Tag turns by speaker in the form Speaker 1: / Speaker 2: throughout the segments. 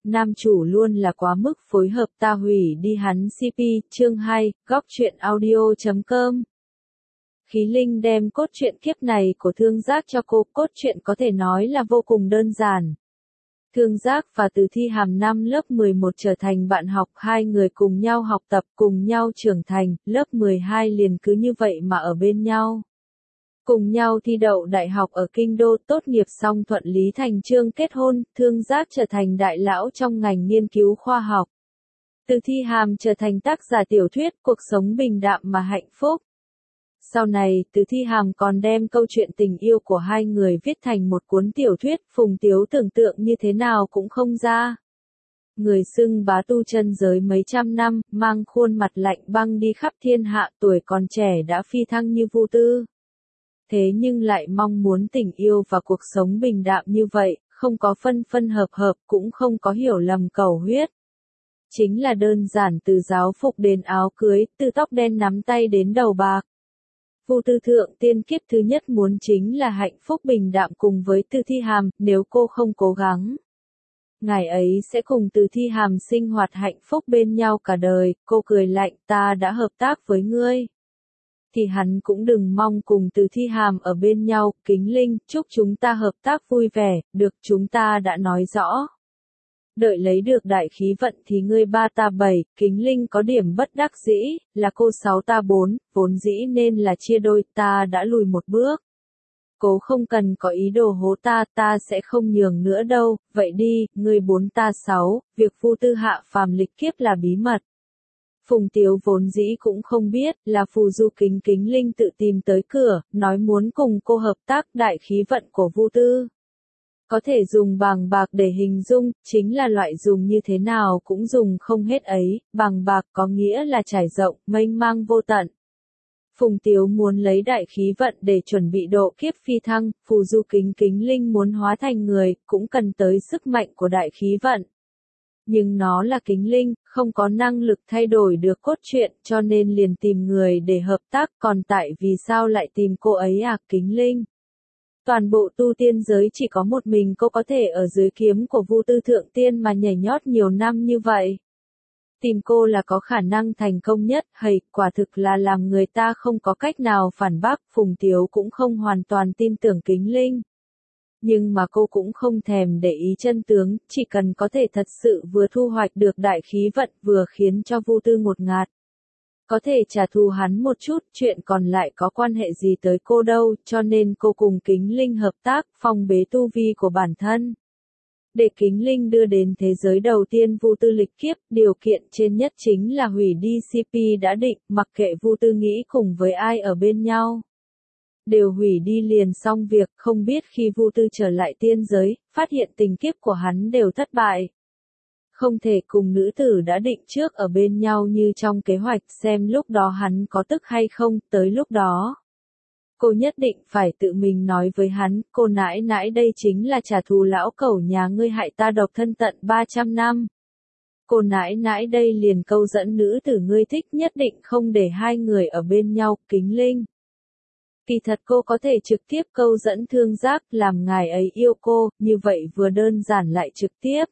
Speaker 1: nam chủ luôn là quá mức phối hợp ta hủy đi hắn CP, chương 2, góc truyện audio.com. Khí Linh đem cốt truyện kiếp này của Thương Giác cho cô, cốt truyện có thể nói là vô cùng đơn giản. Thương Giác và Từ Thi Hàm năm lớp 11 trở thành bạn học, hai người cùng nhau học tập, cùng nhau trưởng thành, lớp 12 liền cứ như vậy mà ở bên nhau. Cùng nhau thi đậu đại học ở Kinh Đô, tốt nghiệp xong thuận lý thành chương kết hôn, Thương Giác trở thành đại lão trong ngành nghiên cứu khoa học. Từ Thi Hàm trở thành tác giả tiểu thuyết, cuộc sống bình đạm mà hạnh phúc. Sau này, Từ Thi Hàm còn đem câu chuyện tình yêu của hai người viết thành một cuốn tiểu thuyết, Phùng Tiếu tưởng tượng như thế nào cũng không ra. Người xưng bá tu chân giới mấy trăm năm, mang khuôn mặt lạnh băng đi khắp thiên hạ, tuổi còn trẻ đã phi thăng như Vu Tư. Thế nhưng lại mong muốn tình yêu và cuộc sống bình đạm như vậy, không có phân phân hợp hợp, cũng không có hiểu lầm cầu huyết. Chính là đơn giản từ giáo phục đến áo cưới, từ tóc đen nắm tay đến đầu bạc. Vu Tư thượng tiên kiếp thứ nhất muốn chính là hạnh phúc bình đạm cùng với Từ Thi Hàm, nếu cô không cố gắng. Ngày ấy sẽ cùng Từ Thi Hàm sinh hoạt hạnh phúc bên nhau cả đời, cô cười lạnh, ta đã hợp tác với ngươi. Thì hắn cũng đừng mong cùng Từ Thi Hàm ở bên nhau, Kính Linh, chúc chúng ta hợp tác vui vẻ, được chúng ta đã nói rõ. Đợi lấy được đại khí vận thì ngươi 3 ta 7, Kính Linh có điểm bất đắc dĩ, là cô 6 ta 4, vốn dĩ nên là chia đôi, ta đã lùi một bước. Cố không cần có ý đồ hố ta, ta sẽ không nhường nữa đâu, vậy đi, ngươi 4 ta 6, việc Vu Tư hạ phàm lịch kiếp là bí mật. Phùng Tiếu vốn dĩ cũng không biết, là phù du Kính Linh tự tìm tới cửa, nói muốn cùng cô hợp tác, đại khí vận của Vu Tư. Có thể dùng bằng bạc để hình dung, chính là loại dùng như thế nào cũng dùng không hết ấy, bằng bạc có nghĩa là trải rộng, mênh mang vô tận. Phùng Tiếu muốn lấy đại khí vận để chuẩn bị độ kiếp phi thăng, phù du Kính Linh muốn hóa thành người, cũng cần tới sức mạnh của đại khí vận. Nhưng nó là Kính Linh, không có năng lực thay đổi được cốt truyện, cho nên liền tìm người để hợp tác, còn tại vì sao lại tìm cô ấy à, Kính Linh. Toàn bộ tu tiên giới chỉ có một mình cô có thể ở dưới kiếm của Vu Tư thượng tiên mà nhảy nhót nhiều năm như vậy. Tìm cô là có khả năng thành công nhất, hầy, quả thực là làm người ta không có cách nào phản bác, Phùng Tiếu cũng không hoàn toàn tin tưởng Kính Linh. Nhưng mà cô cũng không thèm để ý chân tướng, chỉ cần có thể thật sự vừa thu hoạch được đại khí vận vừa khiến cho Vu Tư ngột ngạt. Có thể trả thù hắn một chút, chuyện còn lại có quan hệ gì tới cô đâu, cho nên cô cùng Kính Linh hợp tác, phong bế tu vi của bản thân. Để Kính Linh đưa đến thế giới đầu tiên Vu Tư lịch kiếp, điều kiện trên nhất chính là hủy đi CP đã định, mặc kệ Vu Tư nghĩ cùng với ai ở bên nhau. Đều hủy đi liền xong việc, không biết khi Vu Tư trở lại tiên giới, phát hiện tình kiếp của hắn đều thất bại. Không thể cùng nữ tử đã định trước ở bên nhau như trong kế hoạch, xem lúc đó hắn có tức hay không, tới lúc đó. Cô nhất định phải tự mình nói với hắn, cô nãi nãi đây chính là trả thù lão cẩu nhà ngươi hại ta độc thân tận 300 năm. Cô nãi nãi đây liền câu dẫn nữ tử ngươi thích, nhất định không để hai người ở bên nhau, Kính Linh. Kỳ thật cô có thể trực tiếp câu dẫn Thương Giác, làm ngài ấy yêu cô, như vậy vừa đơn giản lại trực tiếp.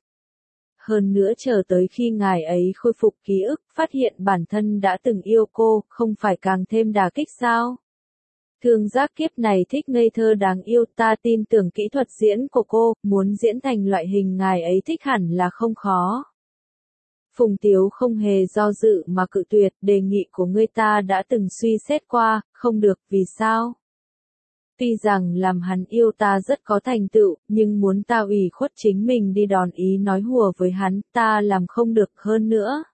Speaker 1: Hơn nữa chờ tới khi ngài ấy khôi phục ký ức, phát hiện bản thân đã từng yêu cô, không phải càng thêm đả kích sao? Thương Giác kiếp này thích ngây thơ đáng yêu, ta tin tưởng kỹ thuật diễn của cô, muốn diễn thành loại hình ngài ấy thích hẳn là không khó. Phùng Tiếu không hề do dự mà cự tuyệt, đề nghị của ngươi ta đã từng suy xét qua, không được, vì sao? Tuy rằng làm hắn yêu ta rất có thành tựu, nhưng muốn ta ủy khuất chính mình đi đòn ý nói hùa với hắn, ta làm không được hơn nữa.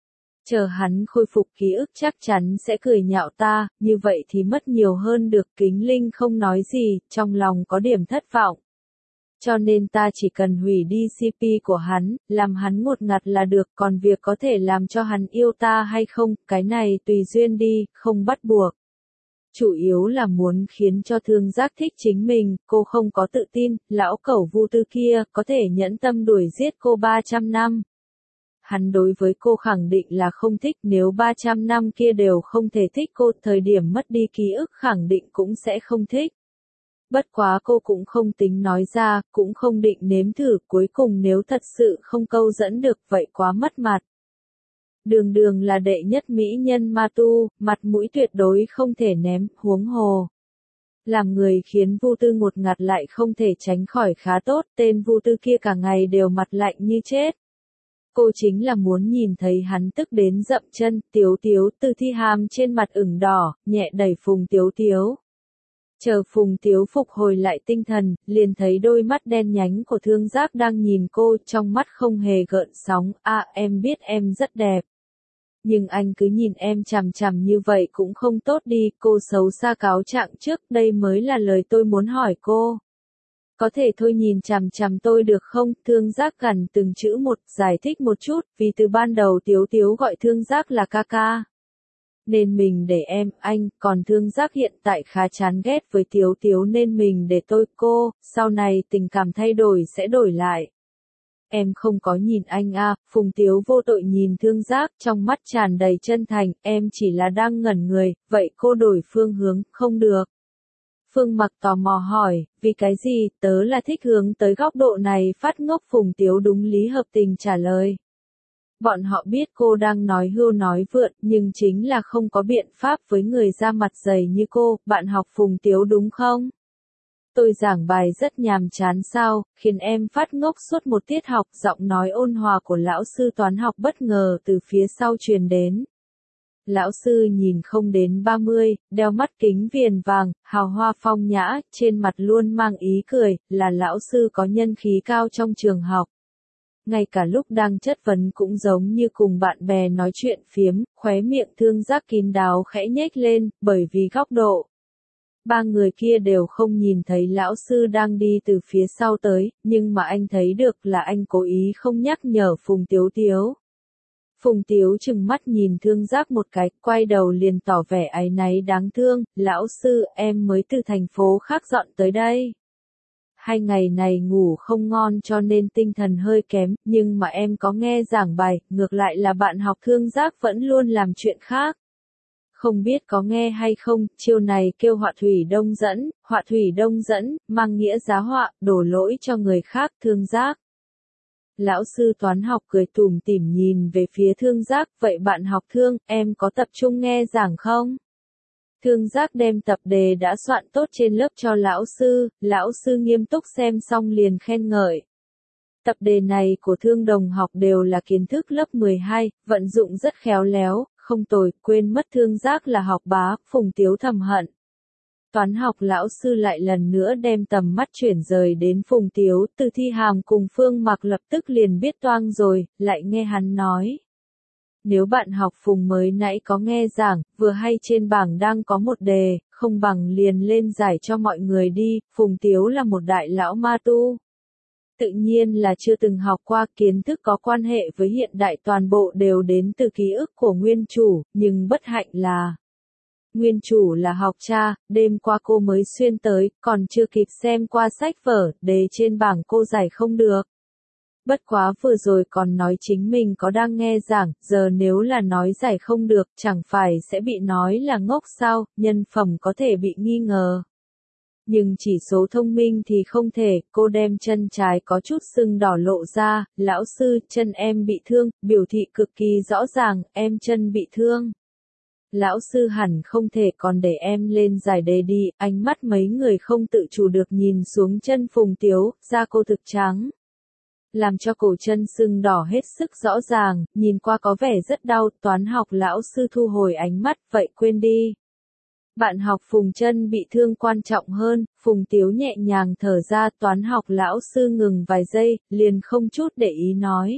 Speaker 1: Chờ hắn khôi phục ký ức chắc chắn sẽ cười nhạo ta, như vậy thì mất nhiều hơn được. Kính Linh không nói gì, trong lòng có điểm thất vọng. Cho nên ta chỉ cần hủy đi CP của hắn, làm hắn ngột ngạt là được, còn việc có thể làm cho hắn yêu ta hay không, cái này tùy duyên đi, không bắt buộc. Chủ yếu là muốn khiến cho Thương Giác thích chính mình, cô không có tự tin, lão cẩu Vu Tư kia có thể nhẫn tâm đuổi giết cô 300 năm. Hắn đối với cô khẳng định là không thích, nếu 300 năm kia đều không thể thích cô, thời điểm mất đi ký ức khẳng định cũng sẽ không thích. Bất quá cô cũng không tính nói ra, cũng không định nếm thử, cuối cùng nếu thật sự không câu dẫn được vậy quá mất mặt. Đường Đường là đệ nhất mỹ nhân ma tu, mặt mũi tuyệt đối không thể ném, huống hồ. Làm người khiến Vu Tư ngột ngạt lại không thể tránh khỏi khá tốt, tên Vu Tư kia cả ngày đều mặt lạnh như chết. Cô chính là muốn nhìn thấy hắn tức đến dậm chân, Tiếu Tiếu, Từ Thi Hàm trên mặt ửng đỏ, nhẹ đẩy Phùng Tiếu Tiếu. Chờ Phùng Tiếu phục hồi lại tinh thần, liền thấy đôi mắt đen nhánh của Thương Giác đang nhìn cô, trong mắt không hề gợn sóng, em biết em rất đẹp. Nhưng anh cứ nhìn em chằm chằm như vậy cũng không tốt đi, cô xấu xa cáo trạng trước, đây mới là lời tôi muốn hỏi cô. Có thể thôi nhìn chằm chằm tôi được không? Thương Giác gần từng chữ một, giải thích một chút, vì từ ban đầu Tiếu Tiếu gọi Thương Giác là ca ca. Nên mình để em, anh, còn Thương Giác hiện tại khá chán ghét với Tiếu Tiếu nên mình để tôi, cô, sau này tình cảm thay đổi sẽ đổi lại. Em không có nhìn anh Phùng Tiếu vô tội nhìn Thương Giác, trong mắt tràn đầy chân thành, em chỉ là đang ngẩn người, vậy cô đổi phương hướng, không được. Phương Mặc tò mò hỏi, vì cái gì, tớ là thích hướng tới góc độ này phát ngốc. Phùng Tiếu đúng lý hợp tình trả lời. Bọn họ biết cô đang nói hưu nói vượn, nhưng chính là không có biện pháp với người da mặt dày như cô, bạn học Phùng Tiếu đúng không? Tôi giảng bài rất nhàm chán sao, khiến em phát ngốc suốt một tiết học. Giọng nói ôn hòa của lão sư toán học bất ngờ từ phía sau truyền đến. Lão sư nhìn không đến 30, đeo mắt kính viền vàng, hào hoa phong nhã, trên mặt luôn mang ý cười, là lão sư có nhân khí cao trong trường học. Ngay cả lúc đang chất vấn cũng giống như cùng bạn bè nói chuyện phiếm, khóe miệng Thương Giác kín đáo khẽ nhếch lên, bởi vì góc độ. Ba người kia đều không nhìn thấy lão sư đang đi từ phía sau tới, nhưng mà anh thấy được là anh cố ý không nhắc nhở Phùng Tiếu Tiếu. Phùng Tiếu trừng mắt nhìn Thương Giác một cái, quay đầu liền tỏ vẻ áy náy đáng thương, lão sư, em mới từ thành phố khác dọn tới đây. 2 ngày này ngủ không ngon cho nên tinh thần hơi kém, nhưng mà em có nghe giảng bài, ngược lại là bạn học Thương Giác vẫn luôn làm chuyện khác. Không biết có nghe hay không, chiêu này kêu họa thủy đông dẫn, mang nghĩa giá họa, đổ lỗi cho người khác. Thương Giác. Lão sư toán học cười tủm tỉm nhìn về phía Thương Giác, vậy bạn học Thương, em có tập trung nghe giảng không? Thương Giác đem tập đề đã soạn tốt trên lớp cho lão sư nghiêm túc xem xong liền khen ngợi. Tập đề này của Thương đồng học đều là kiến thức lớp 12, vận dụng rất khéo léo, không tồi, quên mất Thương Giác là học bá. Phùng Tiếu thầm hận. Toán học lão sư lại lần nữa đem tầm mắt chuyển rời đến Phùng Tiếu, Từ Thi Hàm cùng Phương Mặc lập tức liền biết toang rồi, lại nghe hắn nói. Nếu bạn học Phùng mới nãy có nghe giảng, vừa hay trên bảng đang có một đề, không bằng liền lên giải cho mọi người đi. Phùng Tiếu là một đại lão ma tu. Tự nhiên là chưa từng học qua, kiến thức có quan hệ với hiện đại toàn bộ đều đến từ ký ức của nguyên chủ, nhưng bất hạnh là nguyên chủ là học cha, đêm qua cô mới xuyên tới, còn chưa kịp xem qua sách vở, đề trên bảng cô giải không được. Bất quá vừa rồi còn nói chính mình có đang nghe giảng, giờ nếu là nói giải không được, chẳng phải sẽ bị nói là ngốc sao, nhân phẩm có thể bị nghi ngờ. Nhưng chỉ số thông minh thì không thể, cô đem chân trái có chút sưng đỏ lộ ra, lão sư, chân em bị thương, biểu thị cực kỳ rõ ràng, em chân bị thương. Lão sư hẳn không thể còn để em lên giải đề đi, ánh mắt mấy người không tự chủ được nhìn xuống chân Phùng Tiếu, da cô thực trắng. Làm cho cổ chân sưng đỏ hết sức rõ ràng, nhìn qua có vẻ rất đau, toán học lão sư thu hồi ánh mắt, vậy quên đi. Bạn học Phùng chân bị thương quan trọng hơn. Phùng Tiếu nhẹ nhàng thở ra, toán học lão sư ngừng vài giây, liền không chút để ý nói.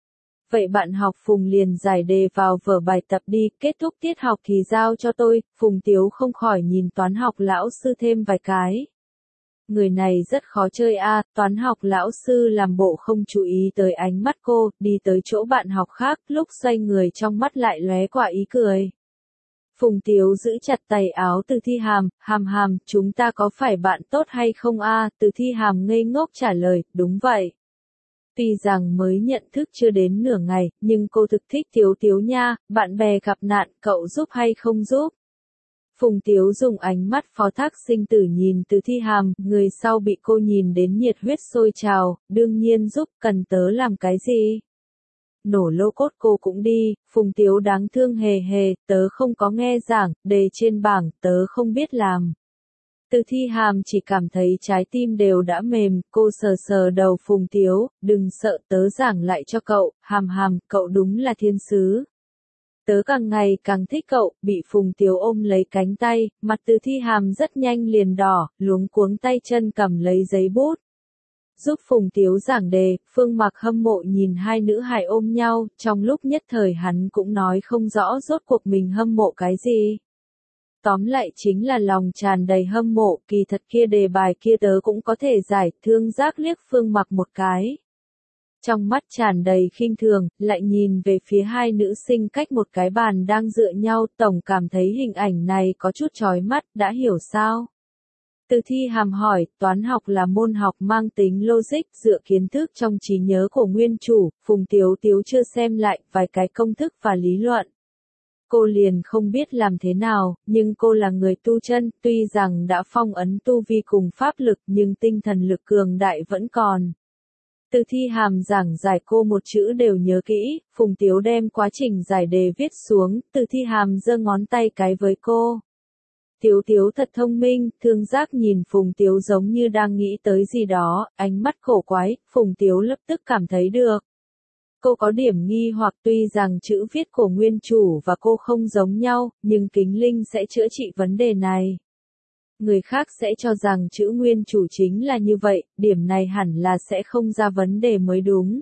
Speaker 1: Vậy bạn học Phùng liền giải đề vào vở bài tập đi, kết thúc tiết học thì giao cho tôi. Phùng Tiếu không khỏi nhìn toán học lão sư thêm vài cái. Người này rất khó chơi toán học lão sư làm bộ không chú ý tới ánh mắt cô, đi tới chỗ bạn học khác, lúc xoay người trong mắt lại lóe qua ý cười. Phùng Tiếu giữ chặt tay áo Từ Thi Hàm, hàm, chúng ta có phải bạn tốt hay không Từ Thi Hàm ngây ngốc trả lời, đúng vậy. Tuy rằng mới nhận thức chưa đến nửa ngày, nhưng cô thực thích Tiếu Tiếu nha, bạn bè gặp nạn, cậu giúp hay không giúp? Phùng Tiếu dùng ánh mắt phó thác sinh tử nhìn Từ Thi Hàm, người sau bị cô nhìn đến nhiệt huyết sôi trào, đương nhiên giúp, cần tớ làm cái gì? Nổ lô cốt cô cũng đi, Phùng Tiếu đáng thương hề hề, tớ không có nghe giảng, đề trên bảng, tớ không biết làm. Từ Thi Hàm chỉ cảm thấy trái tim đều đã mềm, cô sờ sờ đầu Phùng Tiếu, đừng sợ tớ giảng lại cho cậu, Hàm Hàm, cậu đúng là thiên sứ. Tớ càng ngày càng thích cậu, bị Phùng Tiếu ôm lấy cánh tay, mặt Từ Thi Hàm rất nhanh liền đỏ, luống cuống tay chân cầm lấy giấy bút. Giúp Phùng Tiếu giảng đề, Phương Mặc hâm mộ nhìn hai nữ hài ôm nhau, trong lúc nhất thời hắn cũng nói không rõ rốt cuộc mình hâm mộ cái gì. Tóm lại chính là lòng tràn đầy hâm mộ, kỳ thật kia đề bài kia tớ cũng có thể giải, Thương Giác liếc Phương Mặc một cái. Trong mắt tràn đầy khinh thường, lại nhìn về phía hai nữ sinh cách một cái bàn đang dựa nhau, tổng cảm thấy hình ảnh này có chút chói mắt, đã hiểu sao? Từ Thi Hàm hỏi, toán học là môn học mang tính logic, dựa kiến thức trong trí nhớ của nguyên chủ, Phùng Tiếu Tiếu chưa xem lại, vài cái công thức và lý luận. Cô liền không biết làm thế nào, nhưng cô là người tu chân, tuy rằng đã phong ấn tu vi cùng pháp lực nhưng tinh thần lực cường đại vẫn còn. Từ Thi Hàm giảng giải cô một chữ đều nhớ kỹ, Phùng Tiếu đem quá trình giải đề viết xuống, Từ Thi Hàm giơ ngón tay cái với cô. Tiếu Tiếu thật thông minh, Thương Giác nhìn Phùng Tiếu giống như đang nghĩ tới gì đó, ánh mắt cổ quái, Phùng Tiếu lập tức cảm thấy được. Cô có điểm nghi hoặc tuy rằng chữ viết của nguyên chủ và cô không giống nhau, nhưng Kính Linh sẽ chữa trị vấn đề này. Người khác sẽ cho rằng chữ nguyên chủ chính là như vậy, điểm này hẳn là sẽ không ra vấn đề mới đúng.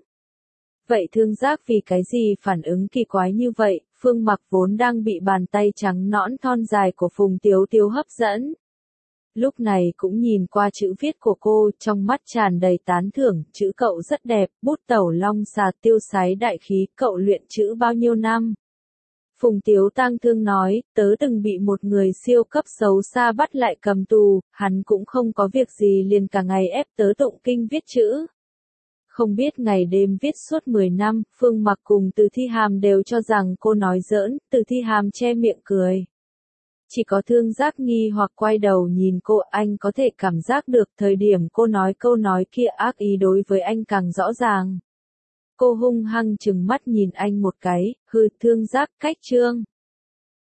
Speaker 1: Vậy Thương Giác vì cái gì phản ứng kỳ quái như vậy, Phương Mặc vốn đang bị bàn tay trắng nõn thon dài của Phùng Tiếu Tiếu hấp dẫn. Lúc này cũng nhìn qua chữ viết của cô, trong mắt tràn đầy tán thưởng, chữ cậu rất đẹp, bút tẩu long xà tiêu sái đại khí, cậu luyện chữ bao nhiêu năm? Phùng Tiếu tang thương nói, tớ từng bị một người siêu cấp xấu xa bắt lại cầm tù, hắn cũng không có việc gì liền cả ngày ép tớ tụng kinh viết chữ. Không biết ngày đêm viết suốt 10 năm, Phương Mặc cùng Từ Thi Hàm đều cho rằng cô nói giỡn, Từ Thi Hàm che miệng cười. Chỉ có Thương Giác nghi hoặc quay đầu nhìn cô, anh có thể cảm giác được thời điểm cô nói câu nói kia ác ý đối với anh càng rõ ràng. Cô hung hăng trừng mắt nhìn anh một cái, hừ, Thương Giác cách chương.